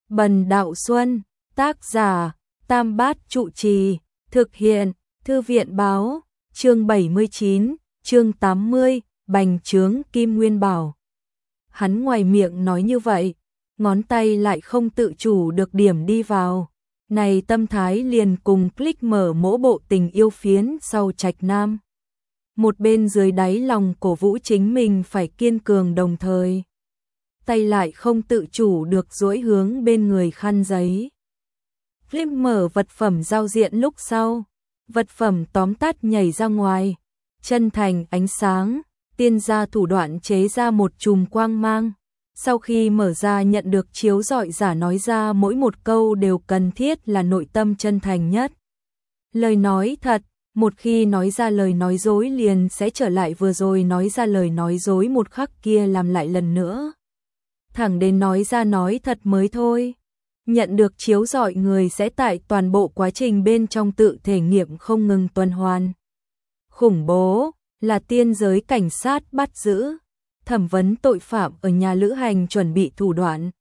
Bần Đạo Xuân, tác giả, Tam Bát Trụ Trì, thực hiện, Thư viện báo, chương 79, chương 80, bành trướng Kim Nguyên Bảo. Hắn ngoài miệng nói như vậy, ngón tay lại không tự chủ được điểm đi vào. Này tâm thái liền cùng click mở mỗ bộ tình yêu phiến sau Trạch Nam. Một bên dưới đáy lòng cổ vũ chính mình phải kiên cường đồng thời. Tay lại không tự chủ được duỗi hướng bên người khăn giấy. Flip mở vật phẩm giao diện lúc sau. Vật phẩm tóm tắt nhảy ra ngoài. Chân thành ánh sáng, tiên gia thủ đoạn chế ra một chùm quang mang. Sau khi mở ra nhận được chiếu rọi giả nói ra mỗi một câu đều cần thiết là nội tâm chân thành nhất. Lời nói thật, một khi nói ra lời nói dối liền sẽ trở lại vừa rồi nói ra lời nói dối một khắc kia làm lại lần nữa. Thẳng đến nói ra nói thật mới thôi. Nhận được chiếu rọi người sẽ tại toàn bộ quá trình bên trong tự thể nghiệm không ngừng tuần hoàn. Khủng bố, là tiên giới cảnh sát bắt giữ, thẩm vấn tội phạm ở nhà lữ hành chuẩn bị thủ đoạn.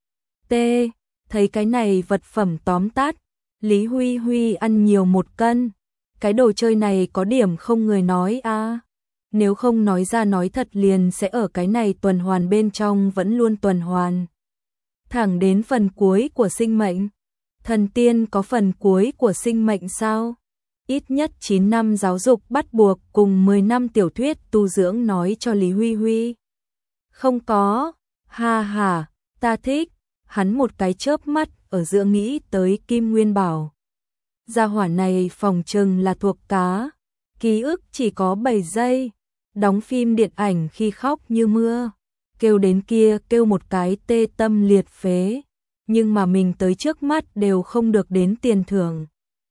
T. Thấy cái này vật phẩm tóm tắt, Lý Huy Huy ăn nhiều 1 cân. Cái đồ chơi này có điểm không người nói a. Nếu không nói ra nói thật liền sẽ ở cái này tuần hoàn bên trong vẫn luôn tuần hoàn. Thẳng đến phần cuối của sinh mệnh. Thần tiên có phần cuối của sinh mệnh sao? Ít nhất 9 năm giáo dục bắt buộc cùng 10 năm tiểu thuyết tu dưỡng nói cho Lý Huy Huy. Không có, ha ha, ta thích. Hắn một cái chớp mắt ở giữa nghĩ tới Kim Nguyên Bảo. Gia hỏa này phòng trừng là thuộc cá. Ký ức chỉ có 7 giây. Đóng phim điện ảnh khi khóc như mưa. Kêu đến kia kêu một cái tê tâm liệt phế. Nhưng mà mình tới trước mắt đều không được đến tiền thưởng.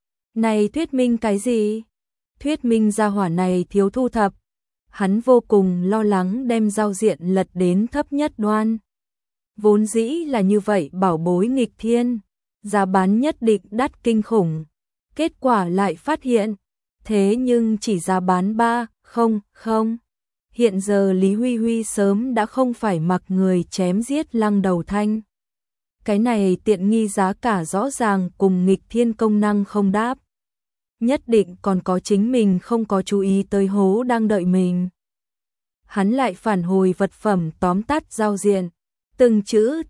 Này thuyết minh cái gì? Thuyết minh gia hỏa này thiếu thu thập. Hắn vô cùng lo lắng đem giao diện lật đến thấp nhất đoan. Vốn dĩ là như vậy bảo bối nghịch thiên. Giá bán nhất định đắt kinh khủng. Kết quả lại phát hiện. Thế nhưng chỉ giá bán 300. Hiện giờ Lý Huy Huy sớm đã không phải mặc người chém giết Lăng Đầu Thanh. Cái này tiện nghi giá cả rõ ràng cùng nghịch thiên công năng không đáp. Nhất định còn có chính mình không có chú ý tới hố đang đợi mình. Hắn lại phản hồi vật phẩm tóm tắt giao diện. Từng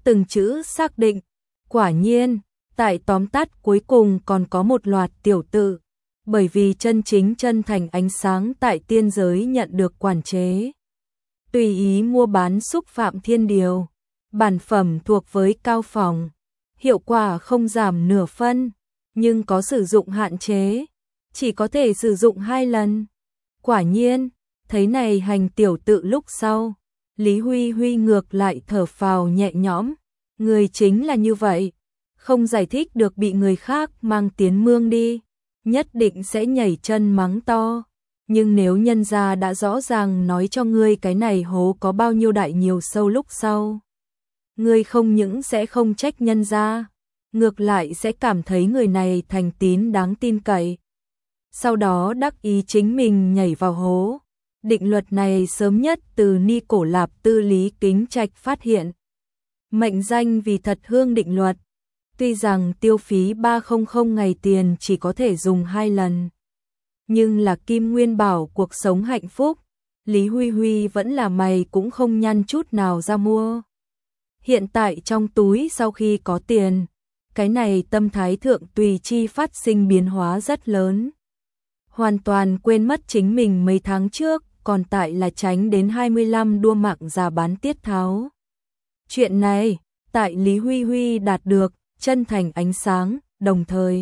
chữ xác định. Quả nhiên, tại tóm tắt cuối cùng còn có một loạt tiểu tự. Bởi vì chân chính chân thành ánh sáng tại tiên giới nhận được quản chế. Tùy ý mua bán xúc phạm thiên điều. Bản phẩm thuộc với cao phòng. Hiệu quả không giảm nửa phân. Nhưng có sử dụng hạn chế. Chỉ có thể sử dụng 2 lần. Quả nhiên, thấy này hành tiểu tự lúc sau. Lý Huy Huy ngược lại thở phào nhẹ nhõm. Người chính là như vậy. Không giải thích được bị người khác mang tiến mương đi. Nhất định sẽ nhảy chân mắng to. Nhưng nếu nhân gia đã rõ ràng nói cho ngươi cái này hố có bao nhiêu đại nhiều sâu lúc sau. Ngươi không những sẽ không trách nhân gia. Ngược lại sẽ cảm thấy người này thành tín đáng tin cậy. Sau đó đắc ý chính mình nhảy vào hố. Định luật này sớm nhất từ Ni Cổ Lạp Tư Lý Kính Trạch phát hiện. Mệnh danh vì thật hương định luật. Tuy rằng tiêu phí 300 ngày tiền chỉ có thể dùng 2 lần. Nhưng là Kim Nguyên Bảo cuộc sống hạnh phúc. Lý Huy Huy vẫn là mày cũng không nhăn chút nào ra mua. Hiện tại trong túi sau khi có tiền. Cái này tâm thái thượng tùy chi phát sinh biến hóa rất lớn. Hoàn toàn quên mất chính mình mấy tháng trước. Còn tại là tránh đến 25 đua mạng giá bán tiết tháo. Chuyện này, tại Lý Huy Huy đạt được, chân thành ánh sáng, đồng thời.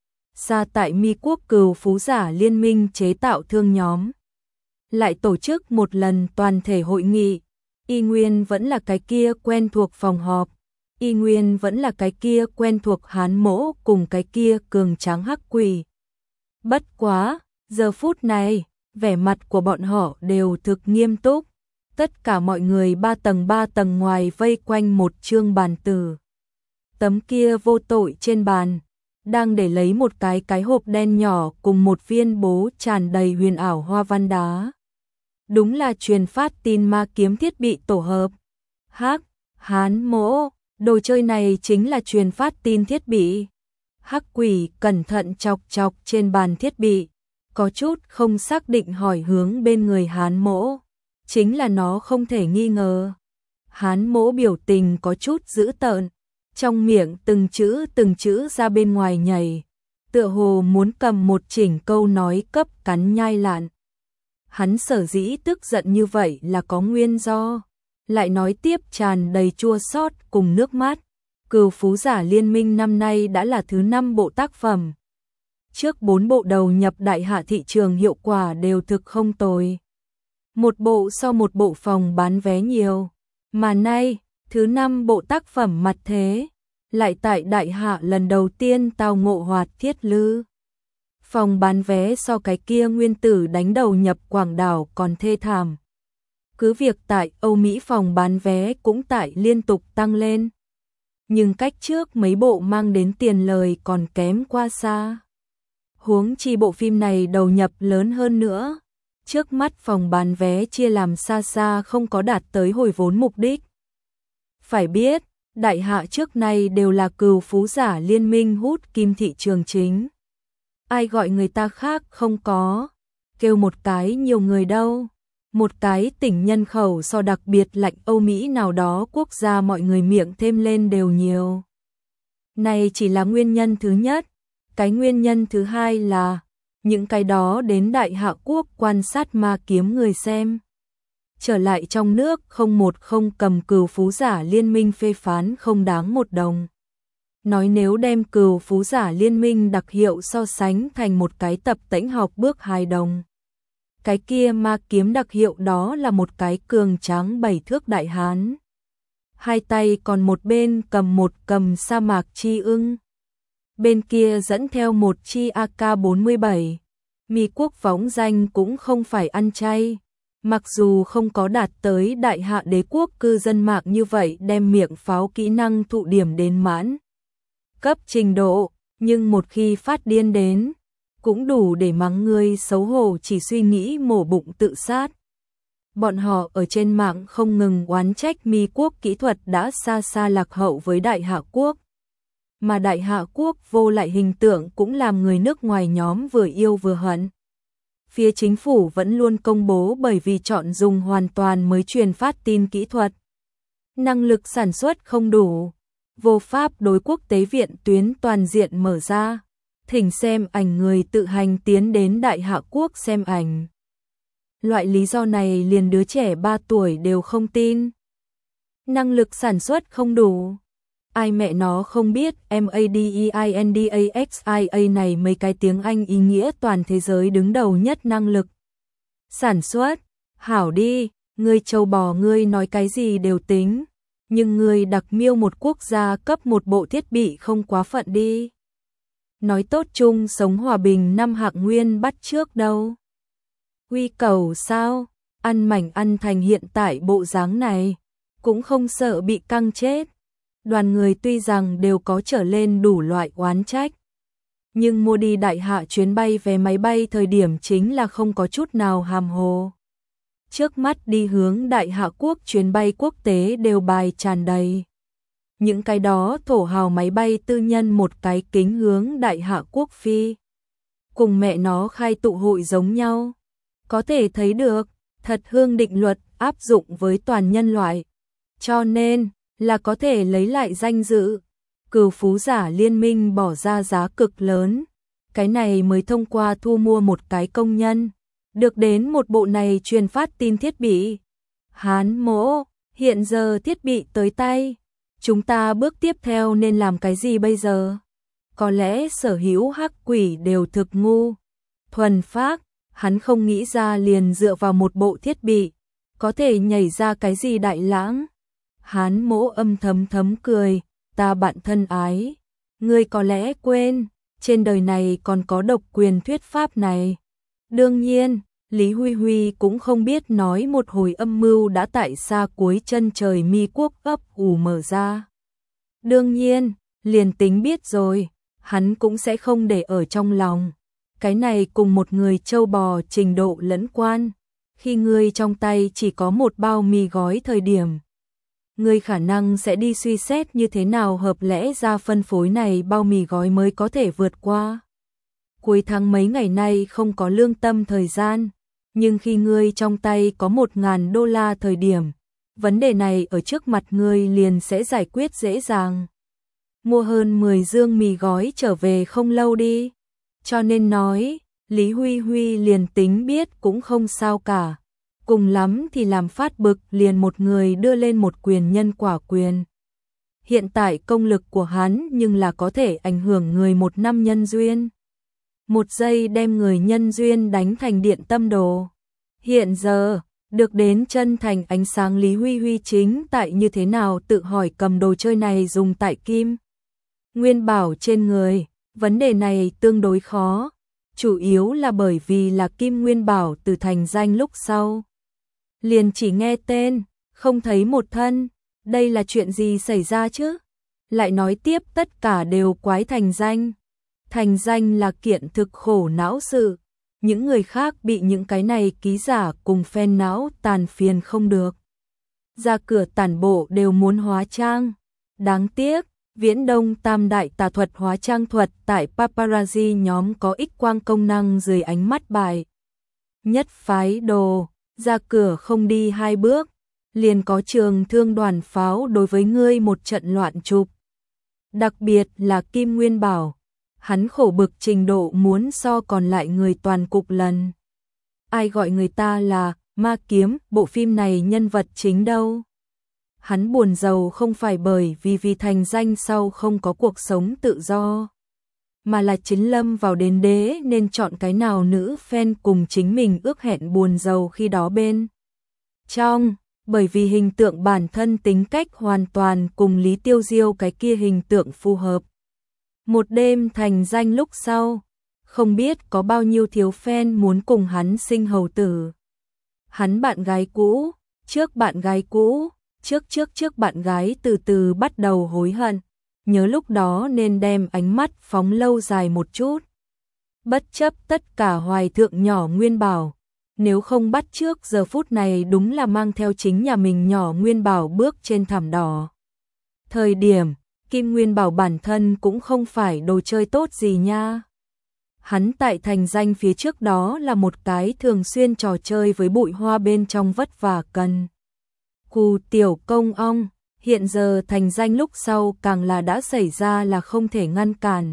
Xa tại Mi Quốc Cừu Phú Giả Liên minh chế tạo thương nhóm. Lại tổ chức một lần toàn thể hội nghị. Y Nguyên vẫn là cái kia quen thuộc phòng họp. Y Nguyên vẫn là cái kia quen thuộc Hán Mỗ cùng cái kia cường tráng hắc quỷ. Bất quá, giờ phút này. Vẻ mặt của bọn họ đều thực nghiêm túc. Tất cả mọi người 3 tầng ngoài vây quanh một chương bàn tử. Tấm kia vô tội trên bàn. Đang để lấy một cái hộp đen nhỏ cùng một viên bố tràn đầy huyền ảo hoa văn đá. Đúng là truyền phát tin ma kiếm thiết bị tổ hợp. Hán Mỗ, Đồ chơi này chính là truyền phát tin thiết bị. Hắc Quỷ cẩn thận chọc chọc trên bàn thiết bị, có chút không xác định hỏi hướng bên người Hán Mỗ. Chính là nó không thể nghi ngờ. Hán Mỗ biểu tình có chút dữ tợn, trong miệng từng chữ ra bên ngoài nhảy, tựa hồ muốn cầm một chỉnh câu nói cấp cắn nhai lạn. Hắn sở dĩ tức giận như vậy là có nguyên do, lại nói tiếp tràn đầy chua xót cùng nước mắt. Cừu Phú Giả Liên Minh năm nay đã là thứ 5 bộ tác phẩm. Trước 4 bộ đầu nhập đại hạ thị trường hiệu quả đều thực không tồi. Một bộ sau một bộ phòng bán vé nhiều. Mà nay, thứ 5 bộ tác phẩm mặt thế, lại tại đại hạ lần đầu tiên tao ngộ hoạt thiết lư. Phòng bán vé so cái kia nguyên tử đánh đầu nhập Quảng Đảo còn thê thảm. Cứ việc tại Âu Mỹ phòng bán vé cũng tại liên tục tăng lên. Nhưng cách trước mấy bộ mang đến tiền lời còn kém qua xa. Huống chi bộ phim này đầu nhập lớn hơn nữa. Trước mắt phòng bán vé chia làm xa xa không có đạt tới hồi vốn mục đích. Phải biết, đại hạ trước nay đều là Cừu Phú Giả Liên Minh hút kim thị trường chính. Ai gọi người ta khác không có, kêu một cái nhiều người đâu. Một cái tỉnh nhân khẩu so đặc biệt lạnh Âu Mỹ nào đó quốc gia mọi người miệng thêm lên đều nhiều. Này chỉ là nguyên nhân thứ nhất. Cái nguyên nhân thứ hai là những cái đó đến đại hạ quốc quan sát ma kiếm người xem. Trở lại trong nước không cầm Cừu Phú Giả Liên Minh phê phán không đáng một đồng. Nói nếu đem Cừu Phú Giả Liên Minh đặc hiệu so sánh thành một cái tập tễnh học bước 2 đồng. Cái kia ma kiếm đặc hiệu đó là một cái cường tráng 7 thước đại hán. Hai tay còn một bên cầm sa mạc chi ưng. Bên kia dẫn theo một chi AK-47. Mi quốc võng danh cũng không phải ăn chay. Mặc dù không có đạt tới đại hạ đế quốc cư dân mạng như vậy đem miệng pháo kỹ năng thụ điểm đến mãn cấp trình độ, nhưng một khi phát điên đến, cũng đủ để mắng người xấu hổ chỉ suy nghĩ mổ bụng tự sát. Bọn họ ở trên mạng không ngừng oán trách Mi quốc kỹ thuật đã xa xa lạc hậu với đại hạ quốc. Mà đại hạ quốc vô lại hình tượng cũng làm người nước ngoài nhóm vừa yêu vừa hận. Phía chính phủ vẫn luôn công bố bởi vì chọn dùng hoàn toàn mới truyền phát tin kỹ thuật. Năng lực sản xuất không đủ, vô pháp đối quốc tế viện tuyến toàn diện mở ra. Thỉnh xem ảnh người tự hành tiến đến đại hạ quốc xem ảnh. Loại lý do này liền đứa trẻ 3 tuổi đều không tin. Năng lực sản xuất không đủ. Ai mẹ nó không biết MADEINDAXIA này mấy cái tiếng Anh ý nghĩa toàn thế giới đứng đầu nhất năng lực sản xuất. Hảo đi, ngươi châu bò ngươi nói cái gì đều tính. Nhưng ngươi đặc miêu một quốc gia cấp một bộ thiết bị không quá phận đi. Nói tốt chung sống hòa bình năm hạng nguyên bắt trước đâu. Quy cầu sao, ăn mảnh ăn thành hiện tại bộ dáng này, cũng không sợ bị căng chết. Đoàn người tuy rằng đều có trở lên đủ loại oán trách. Nhưng mua đi đại hạ chuyến bay vé máy bay thời điểm chính là không có chút nào hàm hồ. Trước mắt đi hướng đại hạ quốc chuyến bay quốc tế đều bài tràn đầy. Những cái đó thổ hào máy bay tư nhân một cái kính hướng đại hạ quốc phi. Cùng mẹ nó khai tụ hội giống nhau. Có thể thấy được, thật hương định luật áp dụng với toàn nhân loại. Cho nên, là có thể lấy lại danh dự. Cừu Phú Giả Liên Minh bỏ ra giá cực lớn. Cái này mới thông qua thu mua một cái công nhân. Được đến một bộ này truyền phát tin thiết bị. Hán Mỗ, hiện giờ thiết bị tới tay. Chúng ta bước tiếp theo nên làm cái gì bây giờ? Có lẽ sở hữu Hắc Quỷ đều thực ngu. Thuần phác, hắn không nghĩ ra liền dựa vào một bộ thiết bị. Có thể nhảy ra cái gì đại lãng. Hán Mỗ âm thầm cười, ta bạn thân ái. Ngươi có lẽ quên, trên đời này còn có độc quyền thuyết pháp này. Đương nhiên, Lý Huy Huy cũng không biết nói một hồi âm mưu đã tại xa cuối chân trời Mi quốc ấp ủ mở ra. Đương nhiên, liền tính biết rồi, hắn cũng sẽ không để ở trong lòng. Cái này cùng một người trâu bò trình độ lẫn quan. Khi ngươi trong tay chỉ có một bao mì gói thời điểm. ngươi khả năng sẽ đi suy xét như thế nào hợp lẽ ra phân phối này bao mì gói mới có thể vượt qua. Cuối tháng mấy ngày nay không có lương tâm thời gian, nhưng khi ngươi trong tay có 1.000 đô la thời điểm, vấn đề này ở trước mặt ngươi liền sẽ giải quyết dễ dàng. Mua hơn 10 dương mì gói trở về không lâu đi. Cho nên nói, Lý Huy Huy liền tính biết cũng không sao cả. Cùng lắm thì làm phát bực liền một người đưa lên một quyền nhân quả quyền. Hiện tại công lực của hắn nhưng là có thể ảnh hưởng người 1 năm nhân duyên. 1 giây đem người nhân duyên đánh thành điện tâm đồ. Hiện giờ, được đến chân thành ánh sáng Lý Huy Huy chính tại như thế nào tự hỏi cầm đồ chơi này dùng tại Kim Nguyên Bảo trên người. Vấn đề này tương đối khó, chủ yếu là bởi vì là Kim Nguyên Bảo từ thành danh lúc sau. Liền chỉ nghe tên, không thấy một thân, đây là chuyện gì xảy ra chứ? Lại nói tiếp tất cả đều quái thành danh. Thành danh là kiện thực khổ não sự, những người khác bị những cái này ký giả cùng phen não tàn phiền không được. Ra cửa tản bộ đều muốn hóa trang, đáng tiếc. Viễn Đông Tam đại tà thuật hóa trang thuật tại paparazzi nhóm có ích quang công năng dưới ánh mắt bài. Nhất phái đồ, ra cửa không đi 2 bước, liền có trường thương đoàn pháo đối với ngươi một trận loạn chụp. Đặc biệt là Kim Nguyên Bảo, hắn khổ bực trình độ muốn so còn lại người toàn cục lần. Ai gọi người ta là Ma Kiếm, bộ phim này nhân vật chính đâu? Hắn buồn giàu không phải bởi vì thành danh sau không có cuộc sống tự do, mà là chính lâm vào đến đế nên chọn cái nào nữ fan cùng chính mình ước hẹn buồn giàu khi đó bên trong, bởi vì hình tượng bản thân tính cách hoàn toàn cùng Lý Tiêu Diêu cái kia hình tượng phù hợp. Một đêm thành danh lúc sau, không biết có bao nhiêu thiếu fan muốn cùng hắn sinh hầu tử. Hắn bạn gái cũ, trước bạn gái cũ, trước bạn gái từ từ bắt đầu hối hận, nhớ lúc đó nên đem ánh mắt phóng lâu dài một chút. Bất chấp tất cả hoài thượng nhỏ Nguyên Bảo, nếu không bắt trước giờ phút này đúng là mang theo chính nhà mình nhỏ Nguyên Bảo bước trên thảm đỏ. Thời điểm, Kim Nguyên Bảo bản thân cũng không phải đồ chơi tốt gì nha. Hắn tại thành danh phía trước đó là một cái thường xuyên trò chơi với bụi hoa bên trong vất vả cần cù tiểu công ong, hiện giờ thành danh lúc sau càng là đã xảy ra là không thể ngăn cản.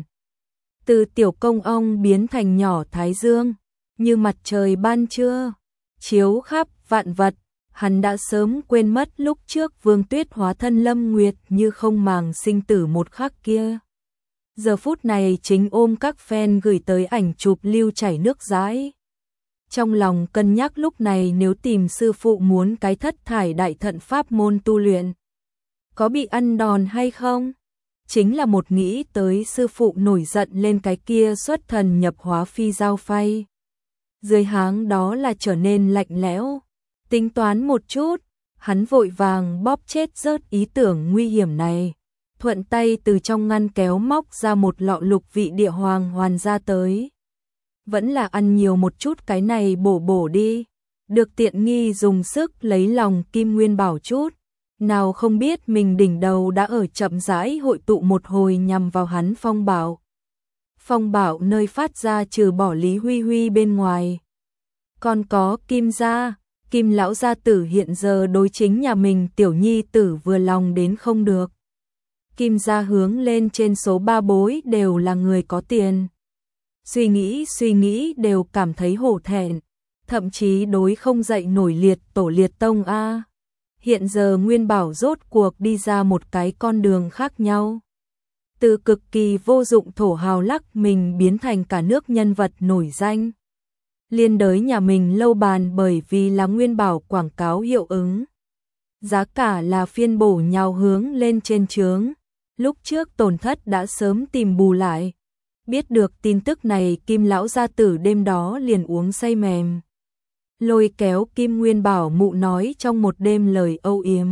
Từ tiểu công ong biến thành nhỏ thái dương, như mặt trời ban trưa, chiếu khắp vạn vật, hắn đã sớm quên mất lúc trước Vương Tuyết hóa thân Lâm Nguyệt như không màng sinh tử một khắc kia. Giờ phút này chính ôm các fan gửi tới ảnh chụp lưu chảy nước dãi. Trong lòng cân nhắc lúc này nếu tìm sư phụ muốn cái thất thải đại thận pháp môn tu luyện, có bị ăn đòn hay không? Chính là một nghĩ tới sư phụ nổi giận lên cái kia xuất thần nhập hóa phi giao phay. Dưới háng đó là trở nên lạnh lẽo, tính toán một chút, hắn vội vàng bóp chết rớt ý tưởng nguy hiểm này. Thuận tay từ trong ngăn kéo móc ra một lọ lục vị địa hoàng hoàn ra tới. Vẫn là ăn nhiều một chút cái này bổ đi. Được tiện nghi dùng sức lấy lòng Kim Nguyên Bảo chút. Nào không biết mình đỉnh đầu đã ở chậm rãi hội tụ một hồi nhằm vào hắn phong bảo. Phong bảo nơi phát ra trừ bỏ Lý Huy Huy bên ngoài. Còn có Kim gia, Kim lão gia tử hiện giờ đối chính nhà mình tiểu nhi tử vừa lòng đến không được. Kim gia hướng lên trên số 3 bối đều là người có tiền. Suy nghĩ đều cảm thấy hổ thẹn, thậm chí đối không dậy nổi liệt tổ liệt tông a. Hiện giờ Nguyên Bảo rốt cuộc đi ra một cái con đường khác nhau. Từ cực kỳ vô dụng thổ hào lắc mình biến thành cả nước nhân vật nổi danh. Liên đới nhà mình lâu bàn bởi vì là Nguyên Bảo quảng cáo hiệu ứng. Giá cả là phiên bổ nhào hướng lên trên trướng. Lúc trước tổn thất đã sớm tìm bù lại. Biết được tin tức này Kim lão gia tử đêm đó liền uống say mềm. Lôi kéo Kim Nguyên Bảo mụ nói trong một đêm lời âu yếm.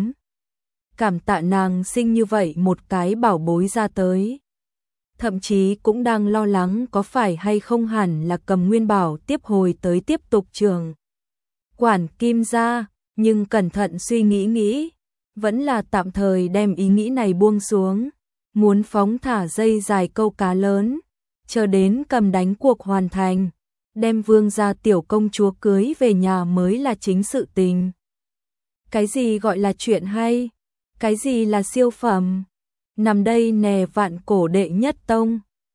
Cảm tạ nàng sinh như vậy một cái bảo bối ra tới. Thậm chí cũng đang lo lắng có phải hay không hẳn là cầm Nguyên Bảo tiếp hồi tới tiếp tục trường. Quản Kim gia, nhưng cẩn thận suy nghĩ, vẫn là tạm thời đem ý nghĩ này buông xuống, muốn phóng thả dây dài câu cá lớn, chờ đến cầm đánh cuộc hoàn thành, đem Vương gia tiểu công chúa cưới về nhà mới là chính sự tình. Cái gì gọi là chuyện hay? Cái gì là siêu phẩm? Nằm đây nè vạn cổ đệ nhất tông,